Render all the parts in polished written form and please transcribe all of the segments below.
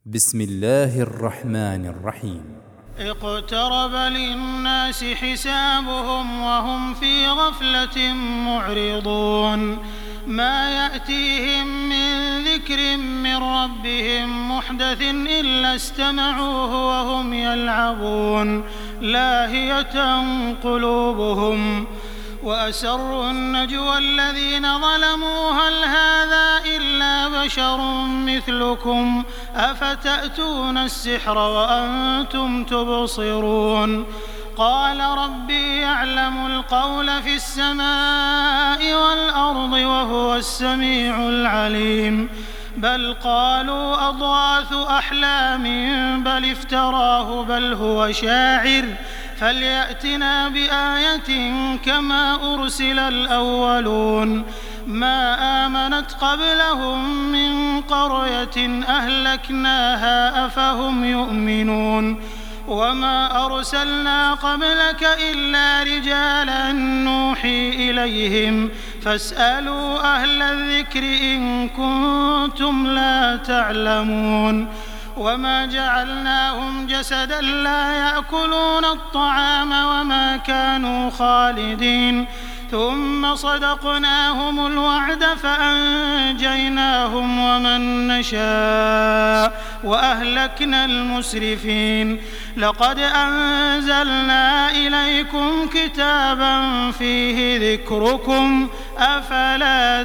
بسم الله الرحمن الرحيم. اقترب للناس حسابهم وهم في غفلة معرضون ما يأتيهم من ذكر من ربهم محدث إلا استمعوه وهم يلعبون لاهية قلوبهم وأسروا النجوى الذين ظلموا هل هذا إلا بشر مثلكم أفتأتون السحر وأنتم تبصرون قال ربي يعلم القول في السماء والأرض وهو السميع العليم بل قالوا أضغاث أحلام بل افتراه بل هو شاعر فليأتنا بآية كما أرسل الأولون ما آمنت قبلهم من قرية أهلكناها أفهم يؤمنون وما أرسلنا قبلك إلا رجالا نوحي إليهم فاسألوا أهل الذكر إن كنتم لا تعلمون وما جعلناهم جسدا لا يأكلون الطعام وما كانوا خالدين ثم صدقناهم الوعد فأنجيناهم ومن نشاء وأهلكنا المسرفين لقد أنزلنا إليكم كتابا فيه ذكركم أفلا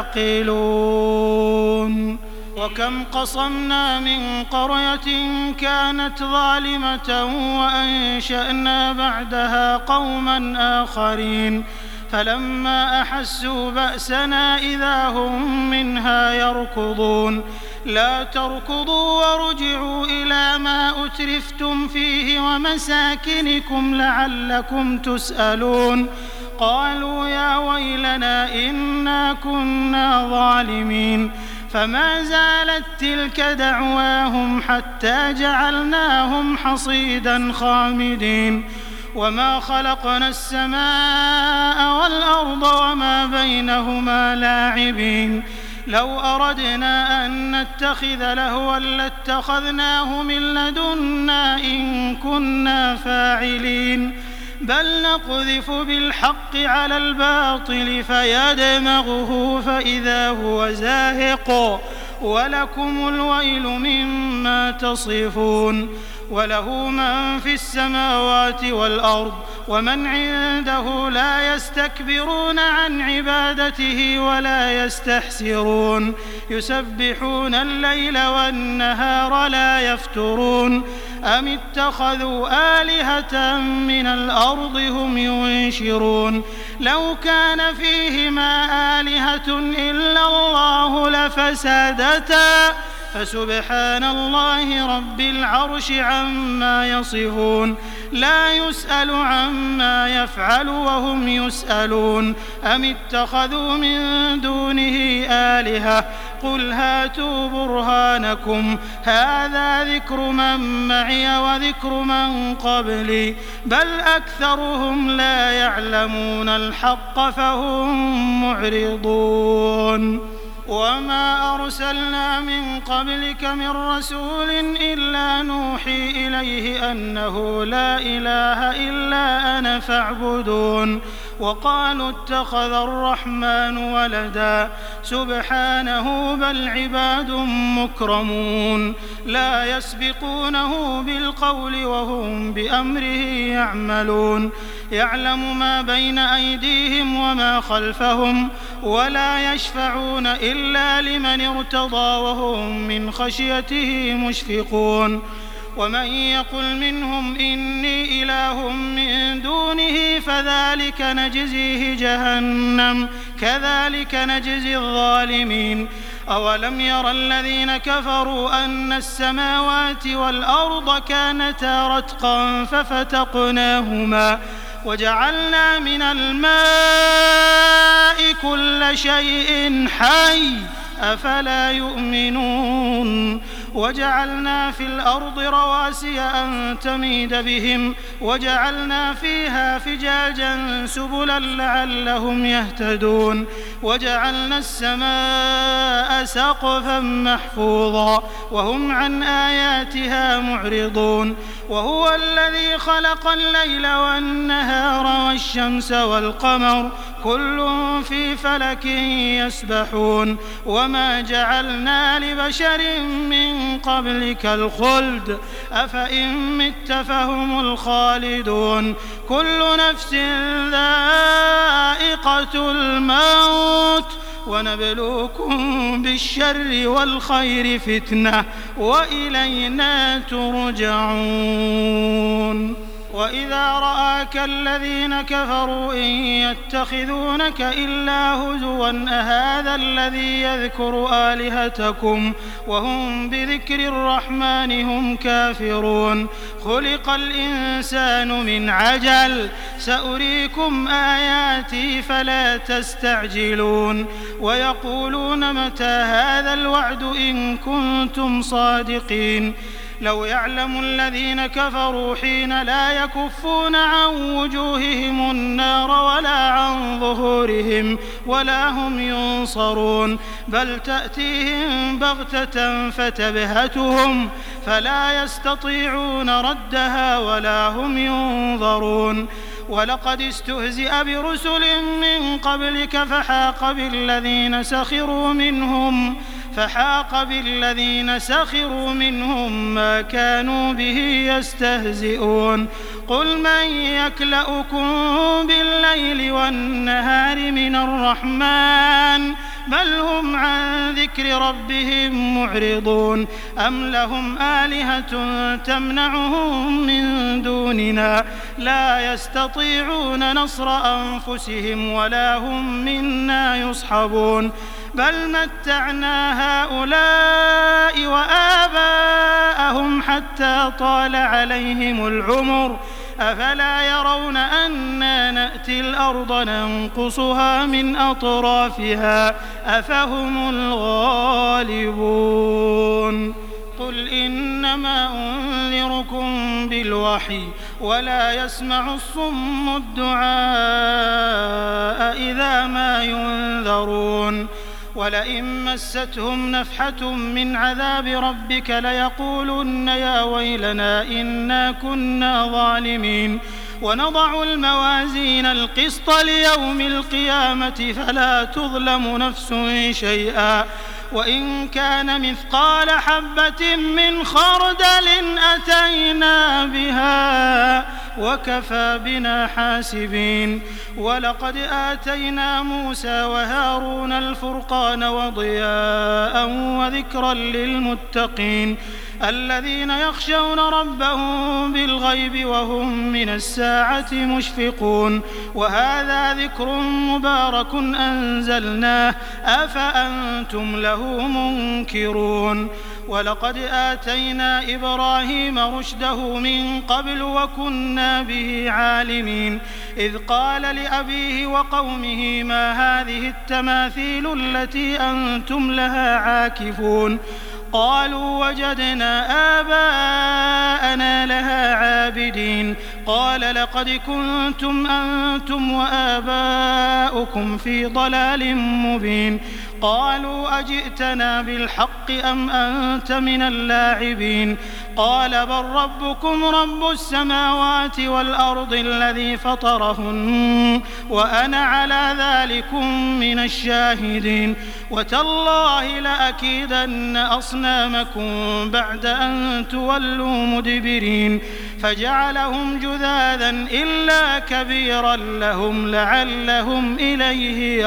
تعقلون وكم قصمنا من قرية كانت ظالمة وأنشأنا بعدها قوما آخرين فلما أحسوا بأسنا إذا هم منها يركضون لا تركضوا وارجعوا إلى ما أترفتم فيه ومساكنكم لعلكم تسألون قالوا يا ويلنا إنا كنا ظالمين فما زالت تلك دعواهم حتى جعلناهم حصيدا خامدين وما خلقنا السماء والأرض وما بينهما لاعبين لو أردنا أن نتخذ لهوا لاتخذناه من لدنا إن كنا فاعلين بل نقذف بالحق على الباطل فيدمغه فإذا هو زاهق ولكم الويل مما تصفون وله من في السماوات والأرض ومن عنده لا يستكبرون عن عبادته ولا يستحسرون يسبحون الليل والنهار لا يفترون أم اتخذوا آلهة من الأرض هم ينشرون لو كان فيهما آلهة إلا الله لفسدتا فسبحان الله رب العرش عما يصفون لا يسأل عما يفعل وهم يسألون أم اتخذوا من دونه آلهة قل هاتوا برهانكم هذا ذكر من معي وذكر من قبلي بل أكثرهم لا يعلمون الحق فهم معرضون وما أرسلنا من قبلك من رسول إلا نوحي إليه أنه لا إله إلا أنا فاعبدون وقالوا اتخذ الرحمن ولدا سبحانه بل عباد مكرمون لا يسبقونه بالقول وهم بأمره يعملون يعلم ما بين أيديهم وما خلفهم ولا يشفعون إلا لمن ارتضى وهم من خشيته مشفقون ومن يقل منهم إني إله من دونه فذلك نجزيه جهنم كذلك نجزي الظالمين أولم ير الذين كفروا أن السماوات والأرض كانتا رتقا ففتقناهما وجعلنا من الماء كل شيء حي أفلا يؤمنون وجعلنا في الأرض رواسي أن تميد بهم وجعلنا فيها فجاجا سبلا لعلهم يهتدون وجعلنا السماء سقفا محفوظا وهم عن آياتها معرضون وهو الذي خلق الليل والنهار والشمس والقمر كل في فلك يسبحون وما جعلنا لبشر من قبلك الخلد أفإن مت فهم الخالدون كل نفس ذائقة الموت ونبلوكم بالشر والخير فتنة وإلينا ترجعون وإذا رآك الذين كفروا إن يتخذونك إلا هزوا أهذا الذي يذكر آلهتكم وهم بذكر الرحمن هم كافرون خلق الإنسان من عجل سأريكم آياتي فلا تستعجلون ويقولون متى هذا الوعد إن كنتم صادقين لو يعلم الذين كفروا حين لا يكفون عن وجوههم النار ولا عن ظهورهم ولا هم ينصرون بل تأتيهم بغتة فتبهتهم فلا يستطيعون ردها ولا هم ينظرون ولقد استهزئ برسل من قبلك فحاق بالذين سخروا منهم ما كانوا به يستهزئون قل من يكلؤكم بالليل والنهار من الرحمن بل هم عن ذكر ربهم معرضون أم لهم آلهة تمنعهم من دوننا لا يستطيعون نصر أنفسهم ولا هم منا يصحبون بل متعنا هؤلاء وآباءهم حتى طال عليهم العمر أفلا يرون أنا نأتي الأرض ننقصها من أطرافها أفهم الغالبون قل إنما أنذركم بالوحي ولا يسمع الصم الدعاء إذا ما ينذرون ولئن مستهم نفحة من عذاب ربك ليقولن يا ويلنا إنا كنا ظالمين ونضع الموازين القسط ليوم القيامة فلا تظلم نفس شيئا وإن كان مثقال حبة من خردل أتينا بها وكفى بنا حاسبين ولقد آتينا موسى وهارون الفرقان وضياء وذكرا للمتقين الذين يخشون ربهم بالغيب وهم من الساعة مشفقون وهذا ذكر مبارك أنزلناه أفأنتم له منكرون ولقد آتينا إبراهيم رشده من قبل وكنا به عالمين إذ قال لأبيه وقومه ما هذه التماثيل التي أنتم لها عاكفون قالوا وجدنا آباءنا لها عابدين قال لقد كنتم أنتم وآباؤكم في ضلال مبين قالوا أجئتنا بالحق أم أنت من اللاعبين قال بل ربكم رب السماوات والأرض الذي فطرهن وأنا على ذلكم من الشاهدين وتالله لأكيدن أصنامكم بعد أن تولوا مدبرين فجعلهم جذاذا إلا كبيرا لهم لعلهم إليه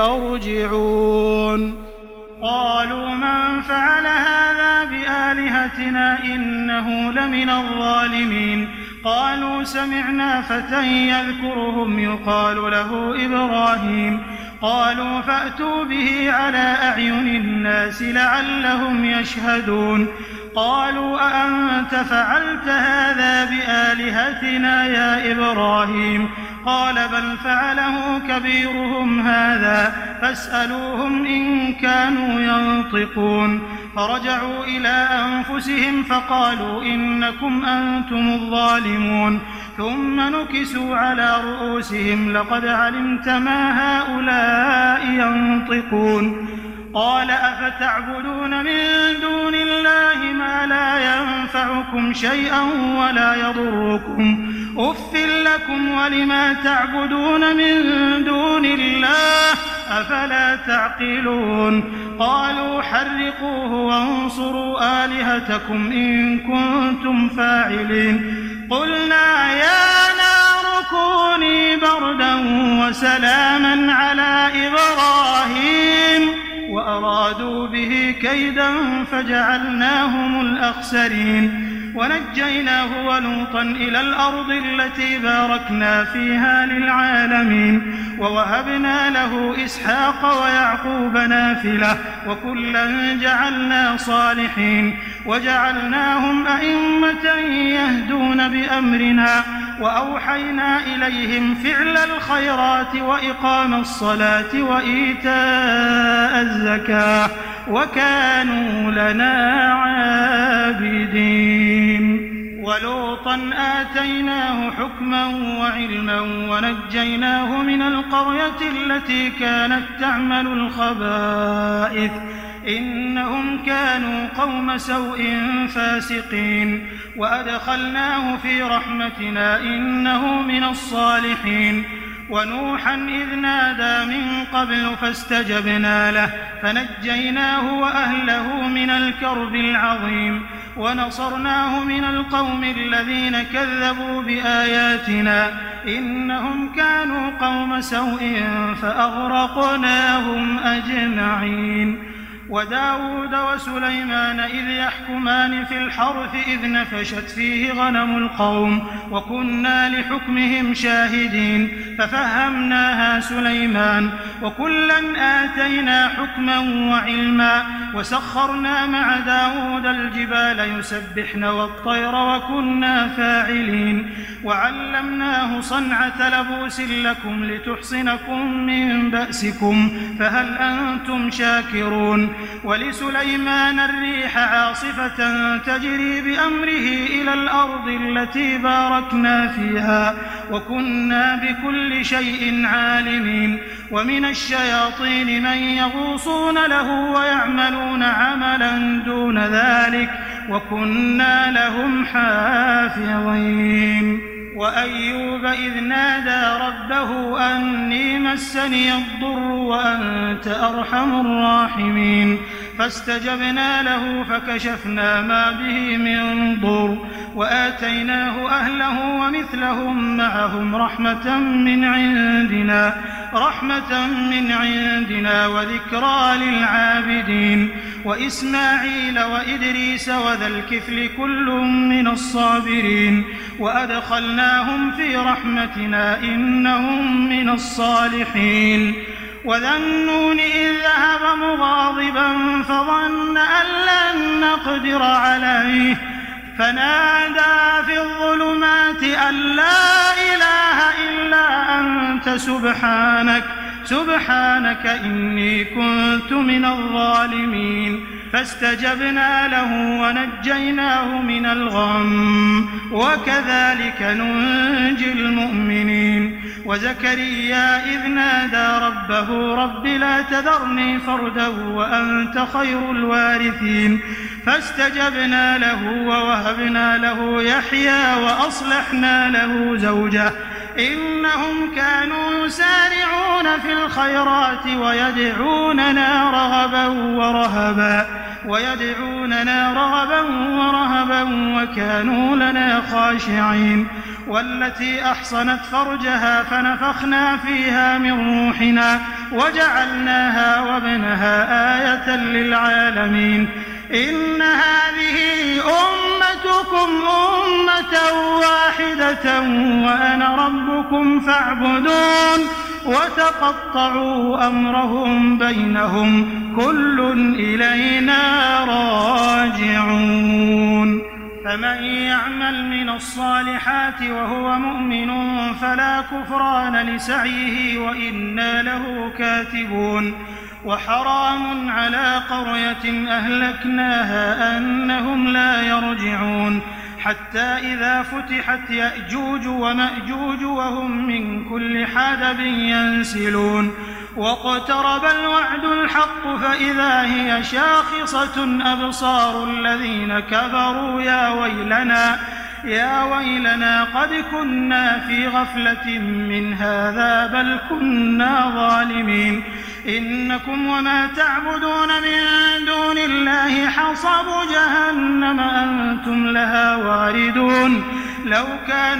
يرجعون قالوا من فعل هذا بآلهتنا إنه لمن الظالمين قالوا سمعنا فتى يذكرهم يقال له إبراهيم قالوا فأتوا به على أعين الناس لعلهم يشهدون قالوا أأنت فعلت هذا بآلهتنا يا إبراهيم قال بل فعله كبيرهم هذا فاسألوهم إن كانوا ينطقون فرجعوا إلى أنفسهم فقالوا إنكم أنتم الظالمون ثم نكسوا على رؤوسهم لقد علمت ما هؤلاء ينطقون قال أفتعبدون من دون الله ما لا ينفعكم شيئا ولا يضركم أف لكم ولما تعبدون من دون الله أفلا تعقلون قالوا حرقوه وانصروا آلهتكم إن كنتم فاعلين قلنا يا نار كوني بردا وسلاما على إبراهيم وأرادوا به كيدا فجعلناهم الأخسرين ونجيناه ولوطا إلى الأرض التي باركنا فيها للعالمين ووهبنا له إسحاق ويعقوب نافلة وكلا جعلنا صالحين وجعلناهم أئمة يهدون بأمرنا وأوحينا إليهم فعل الخيرات وإقام الصلاة وإيتاء الزكاة وكانوا لنا عابدين ولوطا آتيناه حكما وعلما ونجيناه من القرية التي كانت تعمل الخبائث إنهم كانوا قوم سوء فاسقين وأدخلناه في رحمتنا إنه من الصالحين ونوحا إذ نادى من قبل فاستجبنا له فنجيناه وأهله من الكرب العظيم ونصرناه من القوم الذين كذبوا بآياتنا إنهم كانوا قوم سوء فأغرقناهم أجمعين وداود وسليمان إذ يحكمان في الحرث إذ نفشت فيه غنم القوم وكنا لحكمهم شاهدين ففهمناها سليمان وكلا آتينا حكما وعلما وسخرنا مع داود الجبال يسبحن والطير وكنا فاعلين وعلمناه صنعة لبوس لكم لتحصنكم من بأسكم فهل أنتم شاكرون ولسليمان الريح عاصفة تجري بأمره إلى الأرض التي باركنا فيها وكنا بكل شيء عالمين ومن الشياطين من يغوصون له ويعملون عملا دون ذلك وكنا لهم حافظين وأيوب إذ نادى ربه أني مسني الضر وأنت أرحم الراحمين فاستجبنا له فكشفنا ما به من ضر وآتيناه أهله ومثلهم معهم رحمة من عندنا وذكرى للعابدين وإسماعيل وإدريس وذا الكفل كل من الصابرين وأدخلناهم في رحمتنا إنهم من الصالحين وذا النون إذ ذهب مغاضبا فظن أن لن نقدر عليه فنادى في الظلمات أن لا إله إلا أنت سبحانك إني كنت من الظالمين فاستجبنا له ونجيناه من الغم وكذلك ننجي المؤمنين وزكريا إذ نادى ربه رب لا تذرني فردا وأنت خير الوارثين فاستجبنا له ووهبنا له يحيى وأصلحنا له زوجه إنهم كانوا يسارعون في الخيرات ويدعوننا رغبا ورهبا وكانوا لنا خاشعين والتي أحصنت فرجها فنفخنا فيها من روحنا وجعلناها وابنها آية للعالمين إن هذه أمتكم أمة واحدة وأنا ربكم فاعبدون وتقطعوا أمرهم بينهم كل إلينا راجعون فمن يعمل من الصالحات وهو مؤمن فلا كفران لسعيه وإنا له كاتبون وحرام على قرية أهلكناها أنهم لا يرجعون حتى إذا فتحت يأجوج ومأجوج وهم من كل حدب ينسلون واقترب الوعد الحق فإذا هي شاخصة أبصار الذين كفروا يا ويلنا قد كنا في غفلة من هذا بل كنا ظالمين إنكم وما تعبدون من دون الله حصب جهنم أنتم لها واردون لو كان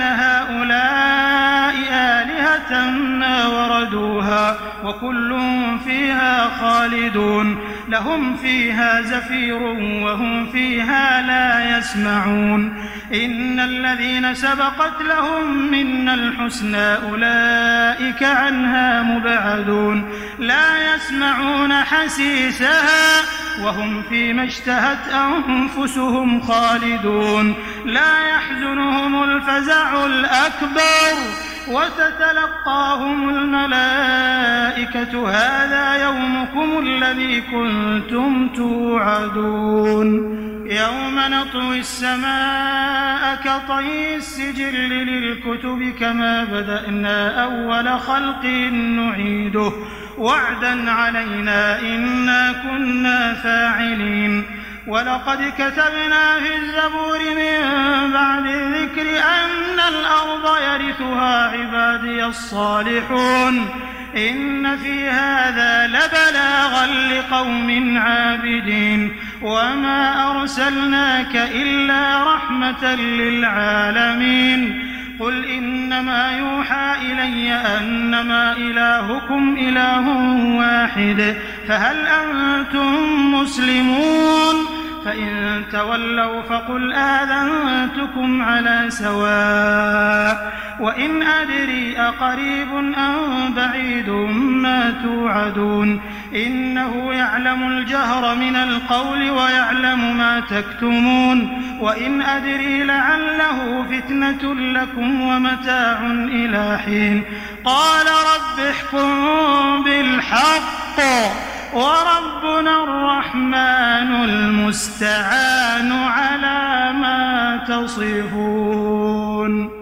هؤلاء آلهة ما وردوها وكل فيها خالدون لهم فيها زفير وهم فيها لا يسمعون إن الذين سبقت لهم منا الحسنى أولئك عنها مبعدون لا يسمعون حسيسها وهم فيما اشتهت أنفسهم خالدون لا يحزنهم الفزع الأكبر وتتلقاهم الملائكة هذا يومكم الذي كنتم توعدون يوم نطوي السماء كطي السجل للكتب كما بدأنا أول خلق نعيده وعدا علينا إنا كنا فاعلين ولقد كتبنا في الزبور من بعد الذكر أن الأرض يرثها عبادي الصالحون إن في هذا لبلاغا لقوم عابدين وما أرسلناك إلا رحمة للعالمين قل إنما يوحى إلي أنما إلهكم إله واحد فهل أنتم مسلمون فإن تولوا فقل آذنتكم على سواء وإن أدري أقريب أم بعيد ما توعدون إنه يعلم الجهر من القول ويعلم ما تكتمون وإن أدري لعله فتنة لكم ومتاع إلى حين قال رب احكم بالحق وربنا الرحمن المستعان على ما تصفون